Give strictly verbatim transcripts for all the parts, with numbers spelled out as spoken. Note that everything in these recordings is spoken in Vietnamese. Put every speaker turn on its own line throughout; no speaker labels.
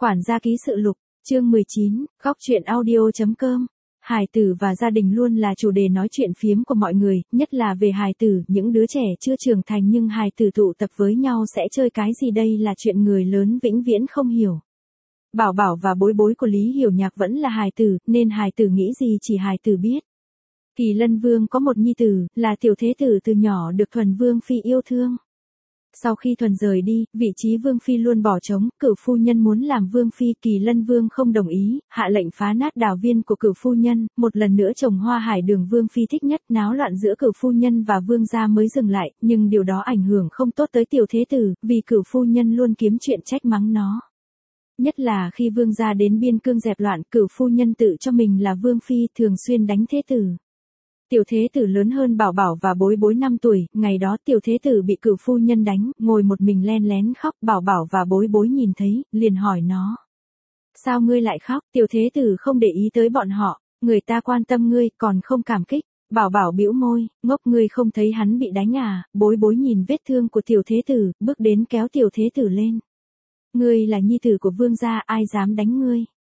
Quản gia ký sự lục, chương mười chín, góc chuyện audio chấm com. Hài tử và gia đình luôn là chủ đề nói chuyện phiếm của mọi người, nhất là về hài tử, những đứa trẻ chưa trưởng thành nhưng hài tử tụ tập với nhau sẽ chơi cái gì đây là chuyện người lớn vĩnh viễn không hiểu. Bảo Bảo và Bối Bối của Lý Hiểu Nhạc vẫn là hài tử, nên hài tử nghĩ gì chỉ hài tử biết. Kỳ Lân Vương có một nhi tử, là tiểu thế tử từ nhỏ được Thuần Vương Phi yêu thương. Sau khi Thuần rời đi, vị trí Vương Phi luôn bỏ trống, Cửu phu nhân muốn làm Vương Phi, Kỳ Lân Vương không đồng ý, hạ lệnh phá nát đào viên của Cửu phu nhân, một lần nữa trồng hoa hải đường Vương Phi thích nhất, náo loạn giữa Cửu phu nhân và Vương gia mới dừng lại, nhưng điều đó ảnh hưởng không tốt tới tiểu thế tử, vì Cửu phu nhân luôn kiếm chuyện trách mắng nó. Nhất là khi Vương gia đến biên cương dẹp loạn, Cửu phu nhân tự cho mình là Vương Phi, thường xuyên đánh thế tử. Tiểu thế tử lớn hơn Bảo Bảo và Bối Bối năm tuổi, ngày đó tiểu thế tử bị Cửu phu nhân đánh, ngồi một mình len lén khóc, Bảo Bảo và Bối Bối nhìn thấy, liền hỏi nó. Sao ngươi lại khóc? Tiểu thế tử không để ý tới bọn họ, người ta quan tâm ngươi, còn không cảm kích. Bảo Bảo bĩu môi, ngốc ngươi không thấy hắn bị đánh à? Bối Bối nhìn vết thương của tiểu thế tử, bước đến kéo tiểu thế tử lên. Ngươi là nhi tử của vương gia, ai dám đánh ngươi?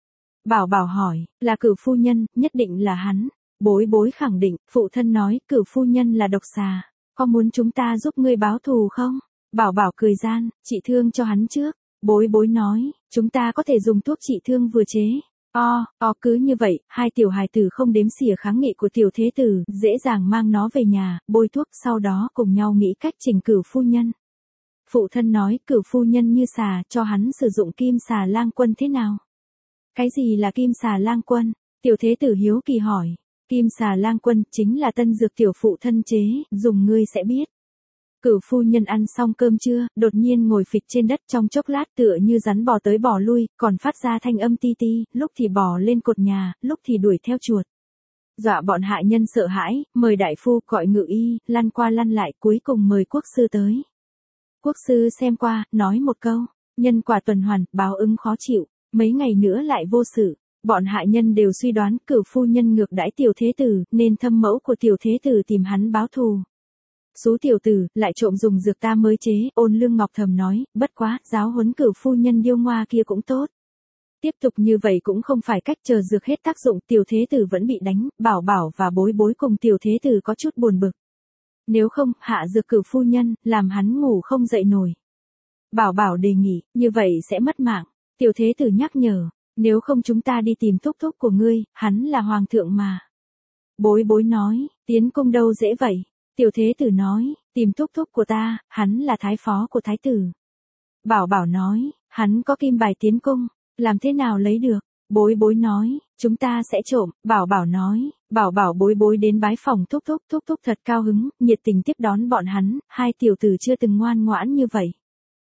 Bảo Bảo hỏi, là Cửu phu nhân, nhất định là hắn. Bối Bối khẳng định, phụ thân nói, Cửu phu nhân là độc xà, có muốn chúng ta giúp ngươi báo thù không? Bảo Bảo cười gian, trị thương cho hắn trước. Bối Bối nói, chúng ta có thể dùng thuốc trị thương vừa chế. O, o cứ như vậy, hai tiểu hài tử không đếm xỉa kháng nghị của tiểu thế tử, dễ dàng mang nó về nhà, bôi thuốc, sau đó cùng nhau nghĩ cách chỉnh Cửu phu nhân. Phụ thân nói, Cửu phu nhân như xà, cho hắn sử dụng kim xà lang quân thế nào? Cái gì là kim xà lang quân? Tiểu thế tử hiếu kỳ hỏi. Kim xà lang quân chính là tân dược tiểu phụ thân chế, dùng ngươi sẽ biết. Cửu phu nhân ăn xong cơm trưa, đột nhiên ngồi phịch trên đất trong chốc lát tựa như rắn bò tới bò lui, còn phát ra thanh âm ti ti, lúc thì bò lên cột nhà, lúc thì đuổi theo chuột. Dọa bọn hạ nhân sợ hãi, mời đại phu gọi ngự y, lăn qua lăn lại, cuối cùng mời quốc sư tới. Quốc sư xem qua, nói một câu, nhân quả tuần hoàn, báo ứng khó chịu, mấy ngày nữa lại vô sự. Bọn hạ nhân đều suy đoán Cửu phu nhân ngược đãi tiểu thế tử, nên thâm mẫu của tiểu thế tử tìm hắn báo thù. Số tiểu tử, lại trộm dùng dược ta mới chế, Ôn Lương Ngọc thầm nói, bất quá, giáo huấn Cửu phu nhân điêu ngoa kia cũng tốt. Tiếp tục như vậy cũng không phải cách, chờ dược hết tác dụng, tiểu thế tử vẫn bị đánh, Bảo Bảo và Bối Bối cùng tiểu thế tử có chút buồn bực. Nếu không, hạ dược Cửu phu nhân, làm hắn ngủ không dậy nổi. Bảo Bảo đề nghị, như vậy sẽ mất mạng. Tiểu thế tử nhắc nhở. Nếu không chúng ta đi tìm thúc thúc của ngươi, hắn là hoàng thượng mà. Bối Bối nói, tiến cung đâu dễ vậy. Tiểu thế tử nói, tìm thúc thúc của ta, hắn là thái phó của thái tử. Bảo Bảo nói, hắn có kim bài tiến cung, làm thế nào lấy được? Bối Bối nói, chúng ta sẽ trộm. Bảo Bảo nói, Bảo Bảo Bối Bối đến bái phòng thúc thúc, thúc thúc thật cao hứng, nhiệt tình tiếp đón bọn hắn, hai tiểu tử chưa từng ngoan ngoãn như vậy.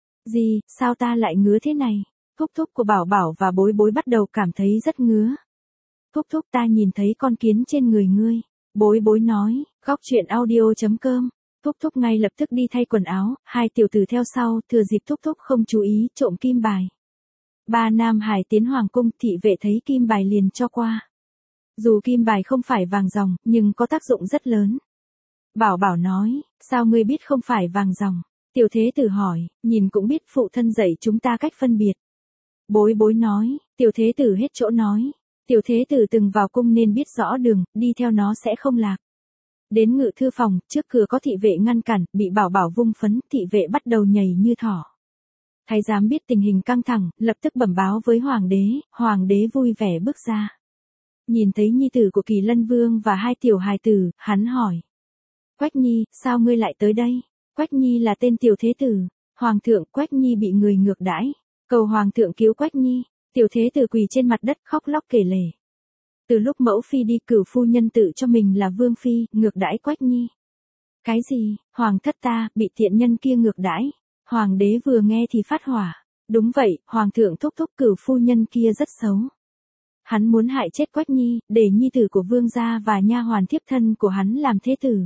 Gì, sao ta lại ngứa thế này? Thúc thúc của Bảo Bảo và Bối Bối bắt đầu cảm thấy rất ngứa. Thúc thúc ta nhìn thấy con kiến trên người ngươi. Bối Bối nói, góc chuyện audio chấm com. Thúc thúc ngay lập tức đi thay quần áo, hai tiểu tử theo sau, thừa dịp thúc thúc không chú ý, trộm kim bài. Ba nam hải tiến hoàng cung, thị vệ thấy kim bài liền cho qua. Dù kim bài không phải vàng ròng, nhưng có tác dụng rất lớn. Bảo Bảo nói, sao ngươi biết không phải vàng ròng? Tiểu thế tử hỏi, nhìn cũng biết phụ thân dạy chúng ta cách phân biệt. Bối Bối nói, tiểu thế tử hết chỗ nói. Tiểu thế tử từng vào cung nên biết rõ đường, đi theo nó sẽ không lạc. Đến ngự thư phòng, trước cửa có thị vệ ngăn cản, bị Bảo Bảo vung phấn, thị vệ bắt đầu nhảy như thỏ. Thái giám biết tình hình căng thẳng, lập tức bẩm báo với hoàng đế, hoàng đế vui vẻ bước ra. Nhìn thấy nhi tử của Kỳ Lân Vương và hai tiểu hài tử, hắn hỏi. Quách Nhi, sao ngươi lại tới đây? Quách Nhi là tên tiểu thế tử. Hoàng thượng, Quách Nhi bị người ngược đãi. Cầu hoàng thượng cứu Quách Nhi. Tiểu thế tử quỳ trên mặt đất khóc lóc kể lể. Từ lúc mẫu phi đi, Cửu phu nhân tự cho mình là vương phi, ngược đãi Quách Nhi. Cái gì? Hoàng thất ta, bị tiện nhân kia ngược đãi. Hoàng đế vừa nghe thì phát hỏa. Đúng vậy, hoàng thượng thúc thúc Cửu phu nhân kia rất xấu. Hắn muốn hại chết Quách Nhi, để nhi tử của vương gia và nha hoàn thiếp thân của hắn làm thế tử.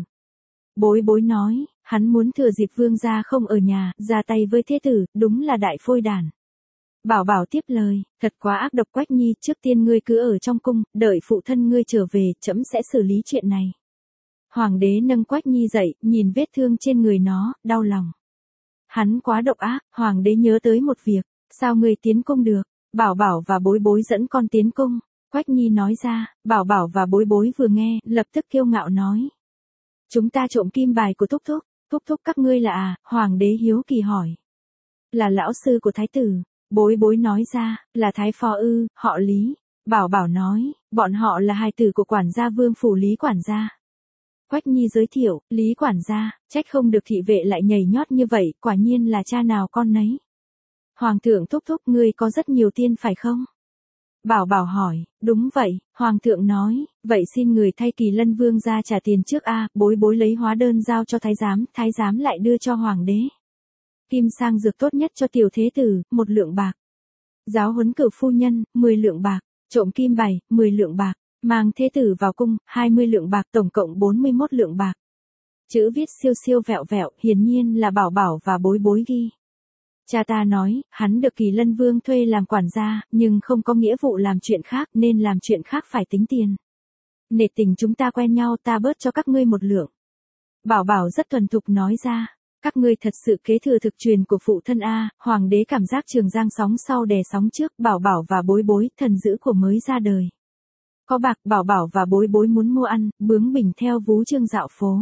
Bối Bối nói, hắn muốn thừa dịp vương gia không ở nhà, ra tay với thế tử, đúng là đại phôi đản. Bảo Bảo tiếp lời, thật quá ác độc Quách Nhi, trước tiên ngươi cứ ở trong cung, đợi phụ thân ngươi trở về, trẫm sẽ xử lý chuyện này. Hoàng đế nâng Quách Nhi dậy, nhìn vết thương trên người nó, đau lòng. Hắn quá độc ác, hoàng đế nhớ tới một việc, sao ngươi tiến cung được? Bảo Bảo và Bối Bối dẫn con tiến cung. Quách Nhi nói ra, Bảo Bảo và Bối Bối vừa nghe, lập tức kiêu ngạo nói. Chúng ta trộm kim bài của Thúc Thúc. Thúc Thúc các ngươi là à, Hoàng đế hiếu kỳ hỏi. Là lão sư của Thái tử. Bối Bối nói ra, là Thái Phò ư, họ Lý. Bảo Bảo nói, bọn họ là hài tử của quản gia Vương phủ Lý quản gia. Quách Nhi giới thiệu, Lý quản gia, trách không được thị vệ lại nhảy nhót như vậy, quả nhiên là cha nào con nấy. Hoàng thượng Thúc Thúc ngươi có rất nhiều tiên phải không? Bảo Bảo hỏi, đúng vậy, Hoàng thượng nói, vậy xin người thay Kỳ Lân Vương ra trả tiền trước a. Bối Bối lấy hóa đơn giao cho thái giám, thái giám lại đưa cho Hoàng đế. Kim sang dược tốt nhất cho tiểu thế tử, một lượng bạc. Giáo huấn cửu phu nhân, mười lượng bạc. Trộm kim bài, mười lượng bạc. Mang thế tử vào cung, hai mươi lượng bạc, tổng cộng bốn mươi mốt lượng bạc. Chữ viết siêu siêu vẹo vẹo, hiển nhiên là Bảo Bảo và Bối Bối ghi. Cha ta nói, hắn được Kỳ Lân Vương thuê làm quản gia, nhưng không có nghĩa vụ làm chuyện khác nên làm chuyện khác phải tính tiền. Nể tình chúng ta quen nhau ta bớt cho các ngươi một lượng. Bảo Bảo rất thuần thục nói ra, các ngươi thật sự kế thừa thực truyền của phụ thân A, Hoàng đế cảm giác Trường Giang sóng sau đè sóng trước, Bảo Bảo và Bối Bối, thần dữ của mới ra đời. Có bạc, Bảo Bảo và Bối Bối muốn mua ăn, bướng bỉnh theo Vú Trương dạo phố.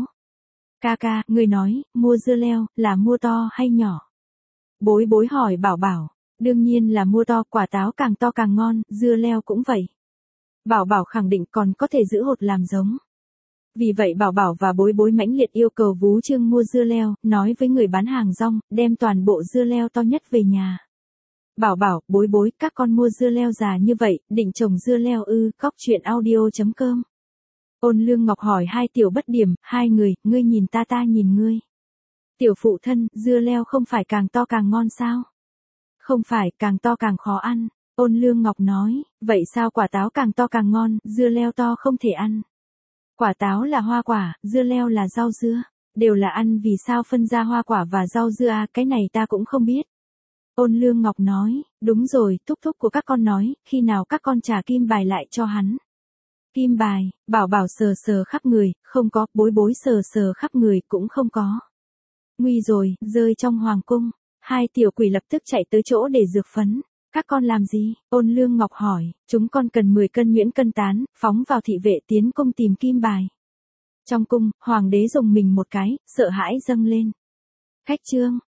Ca ca, ngươi nói, mua dưa leo, là mua to hay nhỏ? Bối Bối hỏi Bảo Bảo, đương nhiên là mua to, quả táo càng to càng ngon, dưa leo cũng vậy. Bảo Bảo khẳng định còn có thể giữ hột làm giống. Vì vậy Bảo Bảo và Bối Bối mãnh liệt yêu cầu Vú Trương mua dưa leo, nói với người bán hàng rong, đem toàn bộ dưa leo to nhất về nhà. Bảo Bảo, Bối Bối, các con mua dưa leo già như vậy, định trồng dưa leo ư, cóc truyện audio chấm com. Ôn Lương Ngọc hỏi hai tiểu bất điểm, hai người, ngươi nhìn ta ta nhìn ngươi. Tiểu phụ thân, dưa leo không phải càng to càng ngon sao? Không phải, càng to càng khó ăn. Ôn Lương Ngọc nói, vậy sao quả táo càng to càng ngon, dưa leo to không thể ăn? Quả táo là hoa quả, dưa leo là rau dưa, đều là ăn vì sao phân ra hoa quả và rau dưa à, cái này ta cũng không biết. Ôn Lương Ngọc nói, đúng rồi, thúc thúc của các con nói, khi nào các con trả kim bài lại cho hắn. Kim bài, Bảo Bảo sờ sờ khắp người, không có, Bối Bối sờ sờ khắp người cũng không có. Nguy rồi, rơi trong hoàng cung. Hai tiểu quỷ lập tức chạy tới chỗ để dược phấn. Các con làm gì? Ôn Lương Ngọc hỏi, chúng con cần mười cân nhuyễn cân tán, phóng vào thị vệ tiến cung tìm kim bài. Trong cung, hoàng đế dùng mình một cái, sợ hãi dâng lên. Khách trương,